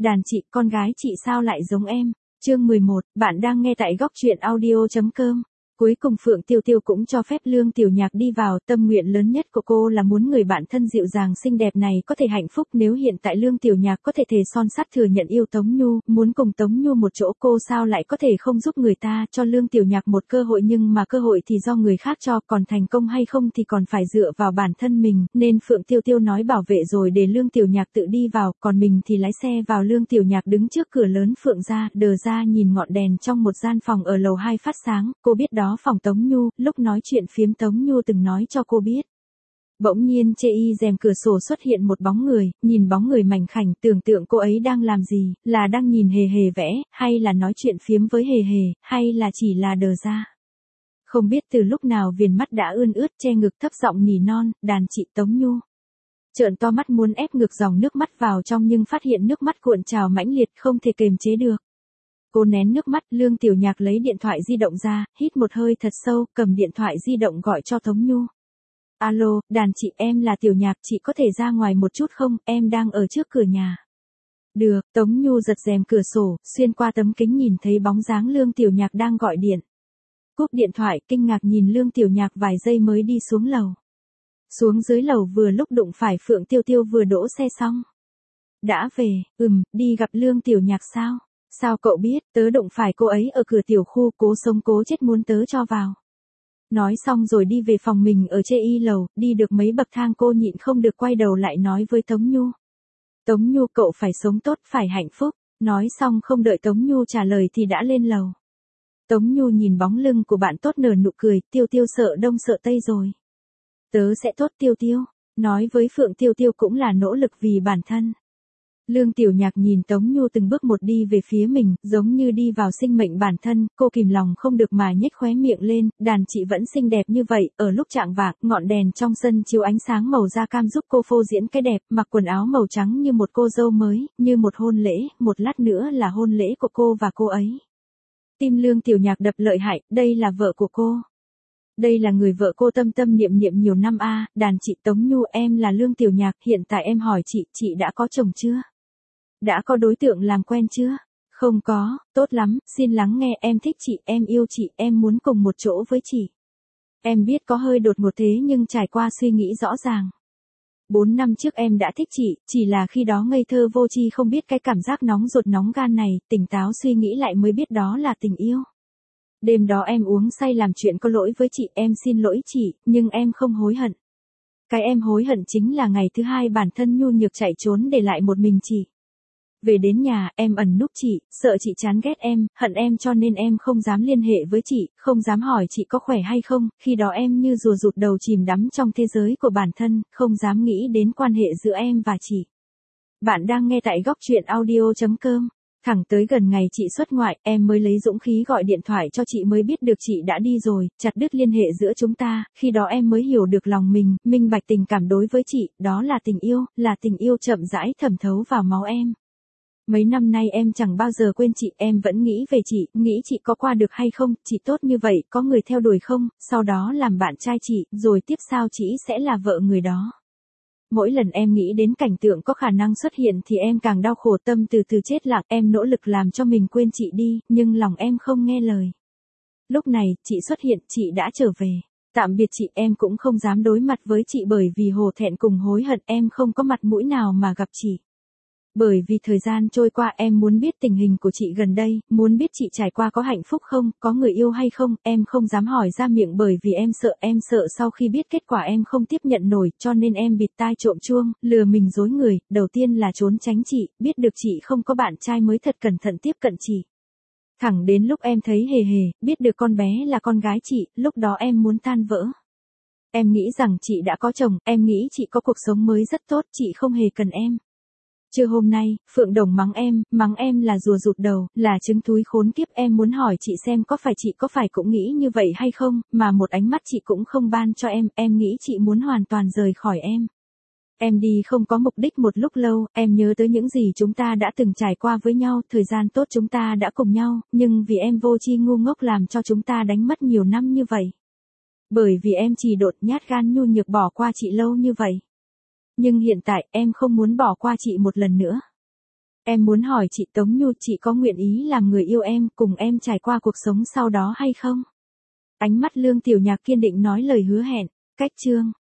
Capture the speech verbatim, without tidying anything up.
đàn chị, con gái chị sao lại giống em? Chương mười một, bạn đang nghe tại góc truyện audio.com. Cuối cùng Phượng Tiêu Tiêu cũng cho phép Lương Tiểu Nhạc đi vào, tâm nguyện lớn nhất của cô là muốn người bạn thân dịu dàng xinh đẹp này có thể hạnh phúc. Nếu hiện tại Lương Tiểu Nhạc có thể thề son sắt thừa nhận yêu Tống Nhu, muốn cùng Tống Nhu một chỗ, cô sao lại có thể không giúp người ta, cho Lương Tiểu Nhạc một cơ hội, nhưng mà cơ hội thì do người khác cho, còn thành công hay không thì còn phải dựa vào bản thân mình, nên Phượng Tiêu Tiêu nói bảo vệ rồi để Lương Tiểu Nhạc tự đi vào, còn mình thì lái xe vào. Lương Tiểu Nhạc đứng trước cửa lớn Phượng gia, đờ ra nhìn ngọn đèn trong một gian phòng ở lầu hai phát sáng, cô biết đó phòng Tống Nhu, lúc nói chuyện phiếm Tống Nhu từng nói cho cô biết. Bỗng nhiên chê y rèm cửa sổ xuất hiện một bóng người, nhìn bóng người mảnh khảnh, tưởng tượng cô ấy đang làm gì, là đang nhìn hề hề vẽ, hay là nói chuyện phiếm với hề hề, hay là chỉ là đờ ra. Không biết từ lúc nào viền mắt đã ươn ướt, che ngực thấp giọng nỉ non, đàn chị Tống Nhu. Trợn to mắt muốn ép ngược dòng nước mắt vào trong, nhưng phát hiện nước mắt cuộn trào mãnh liệt, không thể kềm chế được. Cô nén nước mắt. Lương Tiểu Nhạc lấy điện thoại di động ra, hít một hơi thật sâu, cầm điện thoại di động gọi cho Tống Nhu. Alo, đàn chị, em là Tiểu Nhạc, chị có thể ra ngoài một chút không, em đang ở trước cửa nhà. Được. Tống Nhu giật rèm cửa sổ, xuyên qua tấm kính nhìn thấy bóng dáng Lương Tiểu Nhạc đang gọi điện. Cúp điện thoại, kinh ngạc nhìn Lương Tiểu Nhạc vài giây mới đi xuống lầu. Xuống dưới lầu vừa lúc đụng phải Phượng Tiêu Tiêu vừa đỗ xe xong. Đã về, ừm, đi gặp Lương Tiểu Nhạc sao? Sao cậu biết, tớ đụng phải cô ấy ở cửa tiểu khu, cố sống cố chết muốn tớ cho vào. Nói xong rồi đi về phòng mình ở trên y lầu, đi được mấy bậc thang cô nhịn không được quay đầu lại nói với Tống Nhu. Tống Nhu, cậu phải sống tốt, phải hạnh phúc. Nói xong không đợi Tống Nhu trả lời thì đã lên lầu. Tống Nhu nhìn bóng lưng của bạn tốt nở nụ cười, Tiêu Tiêu sợ đông sợ tây rồi. Tớ sẽ tốt Tiêu Tiêu, nói với Phượng Tiêu Tiêu cũng là nỗ lực vì bản thân. Lương Tiểu Nhạc nhìn Tống Nhu từng bước một đi về phía mình, giống như đi vào sinh mệnh bản thân, cô kìm lòng không được mà nhếch khóe miệng lên, đàn chị vẫn xinh đẹp như vậy. Ở lúc chạng vạng, ngọn đèn trong sân chiếu ánh sáng màu da cam giúp cô phô diễn cái đẹp, mặc quần áo màu trắng như một cô dâu mới, như một hôn lễ, một lát nữa là hôn lễ của cô và cô ấy. Tim Lương Tiểu Nhạc đập lợi hại, đây là vợ của cô. Đây là người vợ cô tâm tâm niệm niệm nhiều năm a. À, đàn chị Tống Nhu, em là Lương Tiểu Nhạc, hiện tại em hỏi chị, chị đã có chồng chưa? Đã có đối tượng làm quen chưa? Không có. Tốt lắm, xin lắng nghe, em thích chị, em yêu chị, em muốn cùng một chỗ với chị. Em biết có hơi đột ngột thế nhưng trải qua suy nghĩ rõ ràng. Bốn năm trước em đã thích chị, chỉ là khi đó ngây thơ vô tri không biết cái cảm giác nóng ruột nóng gan này, tỉnh táo suy nghĩ lại mới biết đó là tình yêu. Đêm đó em uống say làm chuyện có lỗi với chị, em xin lỗi chị, nhưng em không hối hận. Cái em hối hận chính là ngày thứ hai bản thân nhu nhược chạy trốn để lại một mình chị. Về đến nhà, em ẩn núp chị, sợ chị chán ghét em, hận em cho nên em không dám liên hệ với chị, không dám hỏi chị có khỏe hay không, khi đó em như rùa rụt đầu chìm đắm trong thế giới của bản thân, không dám nghĩ đến quan hệ giữa em và chị. Bạn đang nghe tại góc truyện audio.com. Thẳng tới gần ngày chị xuất ngoại, em mới lấy dũng khí gọi điện thoại cho chị, mới biết được chị đã đi rồi, chặt đứt liên hệ giữa chúng ta, khi đó em mới hiểu được lòng mình, minh bạch tình cảm đối với chị, đó là tình yêu, là tình yêu chậm rãi thẩm thấu vào máu em. Mấy năm nay em chẳng bao giờ quên chị, em vẫn nghĩ về chị, nghĩ chị có qua được hay không, chị tốt như vậy, có người theo đuổi không, sau đó làm bạn trai chị, rồi tiếp sau chị sẽ là vợ người đó. Mỗi lần em nghĩ đến cảnh tượng có khả năng xuất hiện thì em càng đau khổ, tâm từ từ chết lặng, em nỗ lực làm cho mình quên chị đi, nhưng lòng em không nghe lời. Lúc này, chị xuất hiện, chị đã trở về. Tạm biệt chị, em cũng không dám đối mặt với chị bởi vì hổ thẹn cùng hối hận, em không có mặt mũi nào mà gặp chị. Bởi vì thời gian trôi qua em muốn biết tình hình của chị gần đây, muốn biết chị trải qua có hạnh phúc không, có người yêu hay không, em không dám hỏi ra miệng bởi vì em sợ, em sợ sau khi biết kết quả em không tiếp nhận nổi, cho nên em bịt tai trộm chuông, lừa mình dối người, đầu tiên là trốn tránh chị, biết được chị không có bạn trai mới thật cẩn thận tiếp cận chị. Thẳng đến lúc em thấy hề hề, biết được con bé là con gái chị, lúc đó em muốn tan vỡ. Em nghĩ rằng chị đã có chồng, em nghĩ chị có cuộc sống mới rất tốt, chị không hề cần em. Trưa hôm nay, Phượng Đồng mắng em, mắng em là rùa rụt đầu, là trứng thúi khốn kiếp, em muốn hỏi chị xem có phải chị có phải cũng nghĩ như vậy hay không, mà một ánh mắt chị cũng không ban cho em, em nghĩ chị muốn hoàn toàn rời khỏi em. Em đi không có mục đích một lúc lâu, em nhớ tới những gì chúng ta đã từng trải qua với nhau, thời gian tốt chúng ta đã cùng nhau, nhưng vì em vô tri ngu ngốc làm cho chúng ta đánh mất nhiều năm như vậy. Bởi vì em chỉ đột nhát gan nhu nhược bỏ qua chị lâu như vậy. Nhưng hiện tại em không muốn bỏ qua chị một lần nữa. Em muốn hỏi chị Tống Nhu, chị có nguyện ý làm người yêu em, cùng em trải qua cuộc sống sau đó hay không? Ánh mắt Lương Tiểu Nhạc kiên định nói lời hứa hẹn. Cách chương